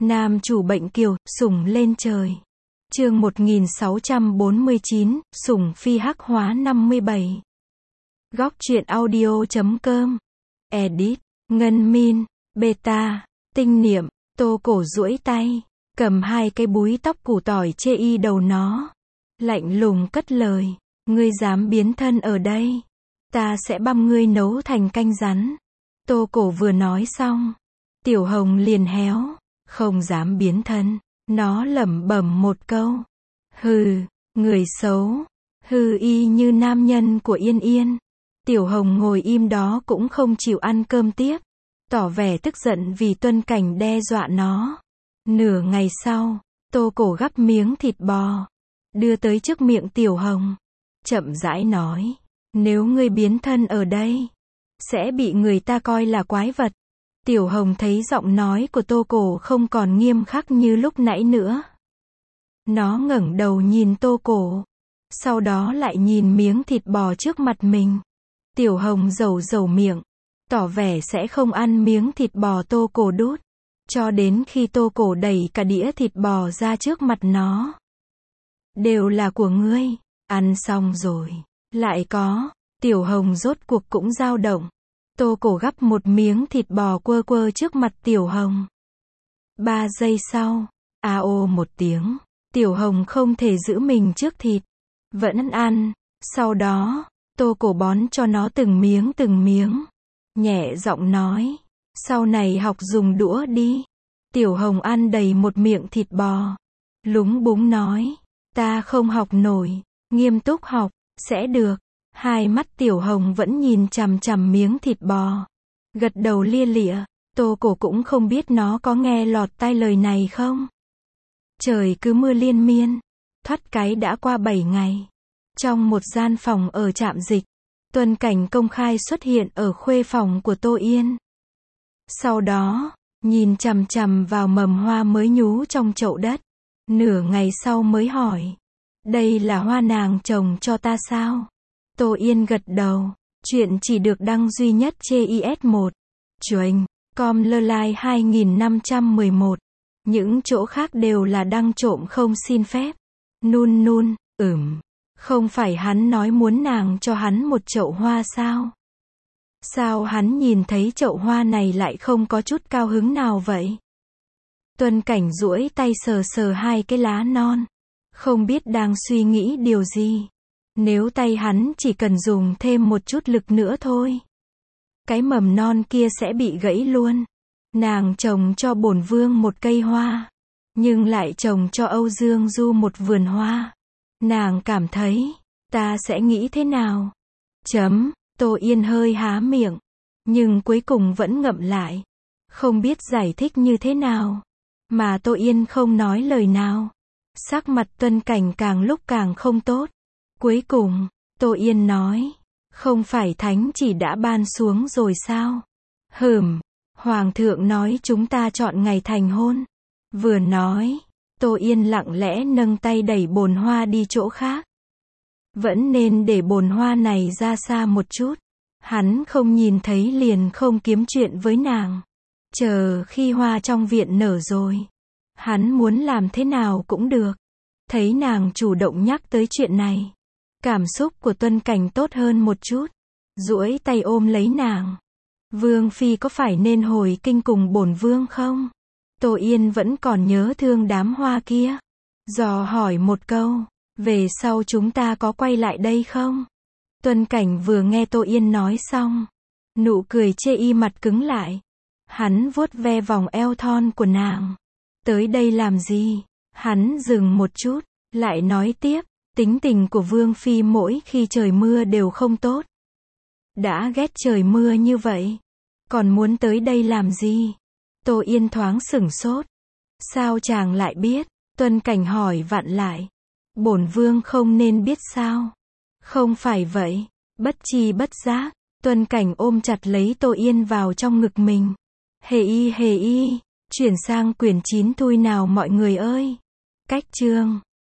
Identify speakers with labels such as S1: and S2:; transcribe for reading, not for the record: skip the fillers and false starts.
S1: Nam chủ bệnh kiều, sủng lên trời. Chương 1649, sủng phi hắc hóa 57. Góc truyện audio.com. Edit, Ngân Min, Beta, Tinh Niệm, Tô Cổ duỗi tay, cầm hai cái búi tóc củ tỏi chê y đầu nó. Lạnh lùng cất lời, ngươi dám biến thân ở đây, ta sẽ băm ngươi nấu thành canh rắn. Tô Cổ vừa nói xong, Tiểu Hồng liền héo, không dám biến thân. Nó lẩm bẩm một câu. Hừ, người xấu. Hừ, y như nam nhân của Yên Yên. Tiểu Hồng ngồi im đó cũng không chịu ăn cơm tiếp, tỏ vẻ tức giận vì Tuân Cảnh đe dọa nó. Nửa ngày sau, Tô Cổ gắp miếng thịt bò, đưa tới trước miệng Tiểu Hồng, chậm rãi nói, nếu ngươi biến thân ở đây, sẽ bị người ta coi là quái vật. Tiểu Hồng thấy giọng nói của Tô Cổ không còn nghiêm khắc như lúc nãy nữa. Nó ngẩng đầu nhìn Tô Cổ, sau đó lại nhìn miếng thịt bò trước mặt mình. Tiểu Hồng rầu rầu miệng, tỏ vẻ sẽ không ăn miếng thịt bò Tô Cổ đút, cho đến khi Tô Cổ đẩy cả đĩa thịt bò ra trước mặt nó. Đều là của ngươi, ăn xong rồi, lại có. Tiểu Hồng rốt cuộc cũng dao động. Tô Cổ gắp một miếng thịt bò quơ quơ trước mặt Tiểu Hồng. 3 giây sau, a ô một tiếng, Tiểu Hồng không thể giữ mình trước thịt, vẫn ăn. Sau đó, Tô Cổ bón cho nó từng miếng, nhẹ giọng nói, sau này học dùng đũa đi. Tiểu Hồng ăn đầy một miệng thịt bò, lúng búng nói, ta không học nổi. Nghiêm túc học, sẽ được. Hai mắt Tiểu Hồng vẫn nhìn chằm chằm miếng thịt bò, gật đầu lia lịa. Tô Cổ cũng không biết nó có nghe lọt tai lời này không. Trời cứ mưa liên miên, thoắt cái đã qua 7 ngày. Trong một gian phòng ở trạm dịch, Tuân Cảnh công khai xuất hiện ở khuê phòng của Tô Yên. Sau đó, nhìn chằm chằm vào mầm hoa mới nhú trong chậu đất. Nửa ngày sau mới hỏi, đây là hoa nàng trồng cho ta sao? Tô Yên gật đầu. Chuyện chỉ được đăng duy nhất trên IS1. Chuềnh, com/Lơ-lai 2511. Những chỗ khác đều là đăng trộm không xin phép. Nun, không phải hắn nói muốn nàng cho hắn một chậu hoa sao? Sao hắn nhìn thấy chậu hoa này lại không có chút cao hứng nào vậy? Tuân Cảnh duỗi tay sờ sờ hai cái lá non, không biết đang suy nghĩ điều gì. Nếu tay hắn chỉ cần dùng thêm một chút lực nữa thôi, cái mầm non kia sẽ bị gãy luôn. Nàng trồng cho bổn vương một cây hoa, nhưng lại trồng cho Âu Dương Du một vườn hoa. Nàng cảm thấy, ta sẽ nghĩ thế nào? Tô Yên hơi há miệng, nhưng cuối cùng vẫn ngậm lại, không biết giải thích như thế nào. Mà Tô Yên không nói lời nào. Sắc mặt Tuân Cảnh càng lúc càng không tốt. Cuối cùng, Tô Yên nói, không phải thánh chỉ đã ban xuống rồi sao? Hoàng thượng nói chúng ta chọn ngày thành hôn. Vừa nói, Tô Yên lặng lẽ nâng tay đẩy bồn hoa đi chỗ khác. Vẫn nên để bồn hoa này ra xa một chút. Hắn không nhìn thấy liền không kiếm chuyện với nàng. Chờ khi hoa trong viện nở rồi, hắn muốn làm thế nào cũng được. Thấy nàng chủ động nhắc tới chuyện này, cảm xúc của Tuân Cảnh tốt hơn một chút, duỗi tay ôm lấy nàng. Vương phi có phải nên hồi kinh cùng bổn vương không? Tô Yên vẫn còn nhớ thương đám hoa kia, dò hỏi một câu, về sau chúng ta có quay lại đây không? Tuân Cảnh vừa nghe Tô Yên nói xong, nụ cười chê y mặt cứng lại. Hắn vuốt ve vòng eo thon của nàng. Tới đây làm gì? Hắn dừng một chút, lại nói tiếp. Tính tình của Vương phi mỗi khi trời mưa đều không tốt. Đã ghét trời mưa như vậy, còn muốn tới đây làm gì? Tô Yên thoáng sửng sốt. Sao chàng lại biết? Tuân Cảnh hỏi vặn lại. Bổn vương không nên biết sao? Không phải vậy. Bất chi bất giác, Tuân Cảnh ôm chặt lấy Tô Yên vào trong ngực mình. Hề y. Chuyển sang quyển 9 tui nào mọi người ơi. Cách chương